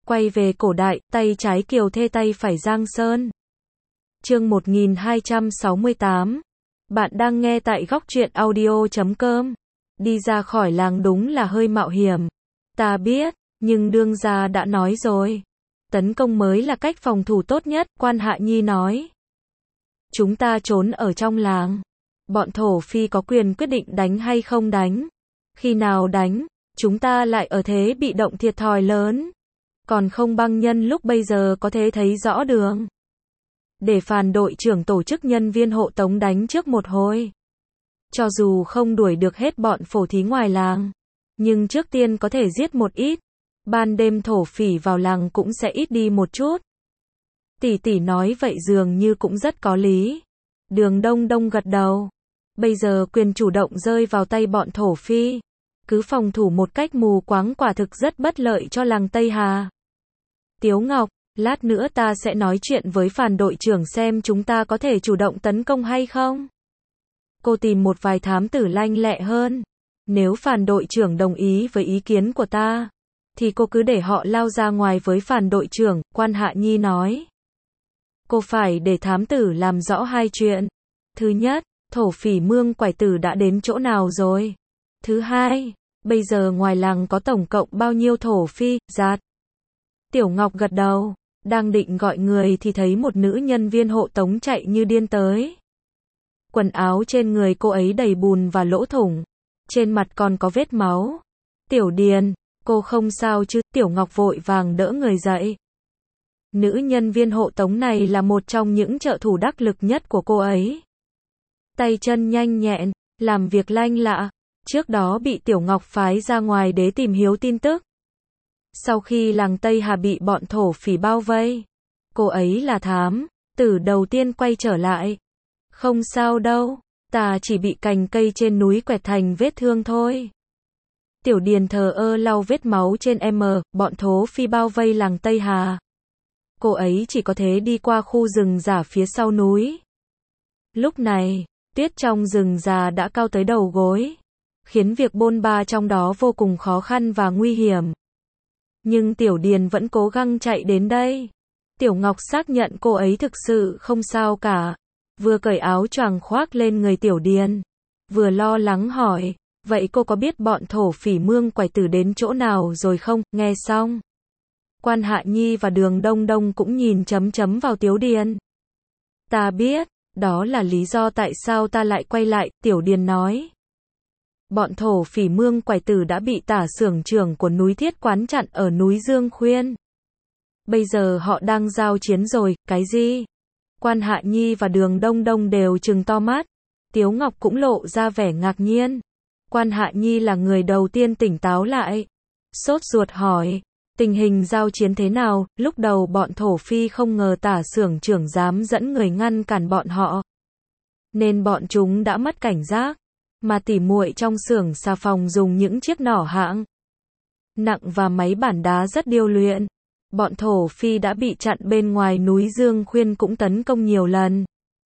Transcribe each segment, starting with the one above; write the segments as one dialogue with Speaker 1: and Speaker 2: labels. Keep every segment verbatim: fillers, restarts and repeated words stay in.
Speaker 1: Quay về cổ đại, tay trái Kiều Thê tay phải Giang Sơn. Chương một nghìn hai trăm sáu mươi tám. Bạn đang nghe tại góc truyện audio chấm com. Đi ra khỏi làng đúng là hơi mạo hiểm. Ta biết, nhưng đương gia đã nói rồi. Tấn công mới là cách phòng thủ tốt nhất, Quan Hạ Nhi nói. Chúng ta trốn ở trong làng. Bọn thổ phi có quyền quyết định đánh hay không đánh. Khi nào đánh, chúng ta lại ở thế bị động thiệt thòi lớn. Còn không băng nhân lúc bây giờ có thể thấy rõ đường. Để phàn đội trưởng tổ chức nhân viên hộ tống đánh trước một hồi. Cho dù không đuổi được hết bọn phổ thí ngoài làng, nhưng trước tiên có thể giết một ít. Ban đêm thổ phỉ vào làng cũng sẽ ít đi một chút. Tỷ tỷ nói vậy dường như cũng rất có lý. Đường Đông Đông gật đầu. Bây giờ quyền chủ động rơi vào tay bọn thổ phi. Cứ phòng thủ một cách mù quáng quả thực rất bất lợi cho làng Tây Hà. Tiếu Ngọc, lát nữa ta sẽ nói chuyện với phàn đội trưởng xem chúng ta có thể chủ động tấn công hay không. Cô tìm một vài thám tử lanh lẹ hơn. Nếu phàn đội trưởng đồng ý với ý kiến của ta, thì cô cứ để họ lao ra ngoài với phàn đội trưởng, Quan Hạ Nhi nói. Cô phải để thám tử làm rõ hai chuyện. Thứ nhất, thổ phỉ Mương Quải Tử đã đến chỗ nào rồi? Thứ hai, bây giờ ngoài làng có tổng cộng bao nhiêu thổ phi, giạt? Tiểu Ngọc gật đầu, đang định gọi người thì thấy một nữ nhân viên hộ tống chạy như điên tới. Quần áo trên người cô ấy đầy bùn và lỗ thủng, trên mặt còn có vết máu. Tiểu Điền, cô không sao chứ? Tiểu Ngọc vội vàng đỡ người dậy. Nữ nhân viên hộ tống này là một trong những trợ thủ đắc lực nhất của cô ấy. Tay chân nhanh nhẹn, làm việc lanh lạ. Trước đó bị Tiểu Ngọc phái ra ngoài để tìm hiểu tin tức. Sau khi làng Tây Hà bị bọn thổ phỉ bao vây, cô ấy là thám tử đầu tiên quay trở lại. Không sao đâu, ta chỉ bị cành cây trên núi quẹt thành vết thương thôi. Tiểu Điền thờ ơ lau vết máu trên em, bọn thổ phi bao vây làng Tây Hà. Cô ấy chỉ có thể đi qua khu rừng già phía sau núi. Lúc này, tuyết trong rừng già đã cao tới đầu gối, khiến việc bôn ba trong đó vô cùng khó khăn và nguy hiểm. Nhưng Tiểu Điền vẫn cố gắng chạy đến đây. Tiểu Ngọc xác nhận cô ấy thực sự không sao cả. Vừa cởi áo choàng khoác lên người Tiểu Điền, vừa lo lắng hỏi, vậy cô có biết bọn thổ phỉ Mương Quải Tử đến chỗ nào rồi không? Nghe xong, Quan Hạ Nhi và Đường Đông Đông cũng nhìn chấm chấm vào Tiểu Điền. Ta biết, đó là lý do tại sao ta lại quay lại, Tiểu Điền nói. Bọn thổ phỉ Mương Quải Tử đã bị tả xưởng trưởng của núi Thiết Quán chặn ở núi Dương Khuyên. Bây giờ họ đang giao chiến rồi, cái gì? Quan Hạ Nhi và Đường Đông Đông đều trừng to mắt. Tiếu Ngọc cũng lộ ra vẻ ngạc nhiên. Quan Hạ Nhi là người đầu tiên tỉnh táo lại. Sốt ruột hỏi, tình hình giao chiến thế nào? Lúc đầu bọn thổ phi không ngờ tả xưởng trưởng dám dẫn người ngăn cản bọn họ, nên bọn chúng đã mất cảnh giác. Mà tỉ muội trong xưởng xà phòng dùng những chiếc nỏ hạng nặng và máy bản đá rất điêu luyện. Bọn thổ phi đã bị chặn bên ngoài núi Dương Khuyên cũng tấn công nhiều lần.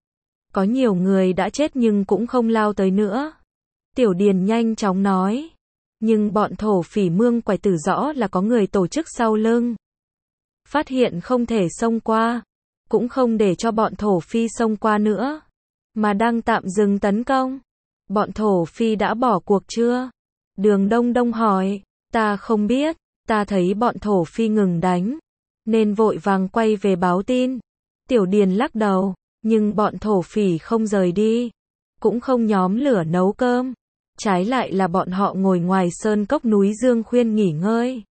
Speaker 1: Có nhiều người đã chết nhưng cũng không lao tới nữa. Tiểu Điền nhanh chóng nói. Nhưng bọn thổ phỉ Mương Quải Tử rõ là có người tổ chức sau lưng. Phát hiện không thể xông qua, cũng không để cho bọn thổ phi xông qua nữa, mà đang tạm dừng tấn công. Bọn thổ phi đã bỏ cuộc chưa? Đường Đông Đông hỏi. Ta không biết, ta thấy bọn thổ phi ngừng đánh, nên vội vàng quay về báo tin. Tiểu Điền lắc đầu, nhưng bọn thổ phỉ không rời đi, cũng không nhóm lửa nấu cơm. Trái lại là bọn họ ngồi ngoài sơn cốc núi Dương Khuyên nghỉ ngơi.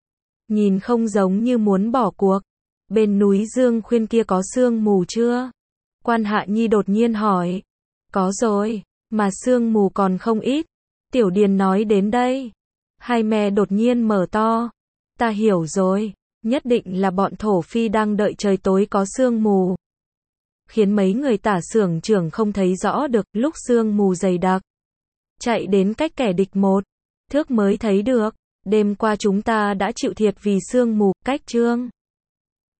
Speaker 1: Nhìn không giống như muốn bỏ cuộc. Bên núi Dương Khuyên kia có sương mù chưa? Quan Hạ Nhi đột nhiên hỏi. Có rồi, mà sương mù còn không ít. Tiểu Điền nói đến đây, hai mẹ đột nhiên mở to. Ta hiểu rồi, nhất định là bọn thổ phi đang đợi trời tối có sương mù, khiến mấy người tả xưởng trưởng không thấy rõ được. Lúc sương mù dày đặc, chạy đến cách kẻ địch một thước mới thấy được. Đêm qua chúng ta đã chịu thiệt vì sương mù. Cách Trương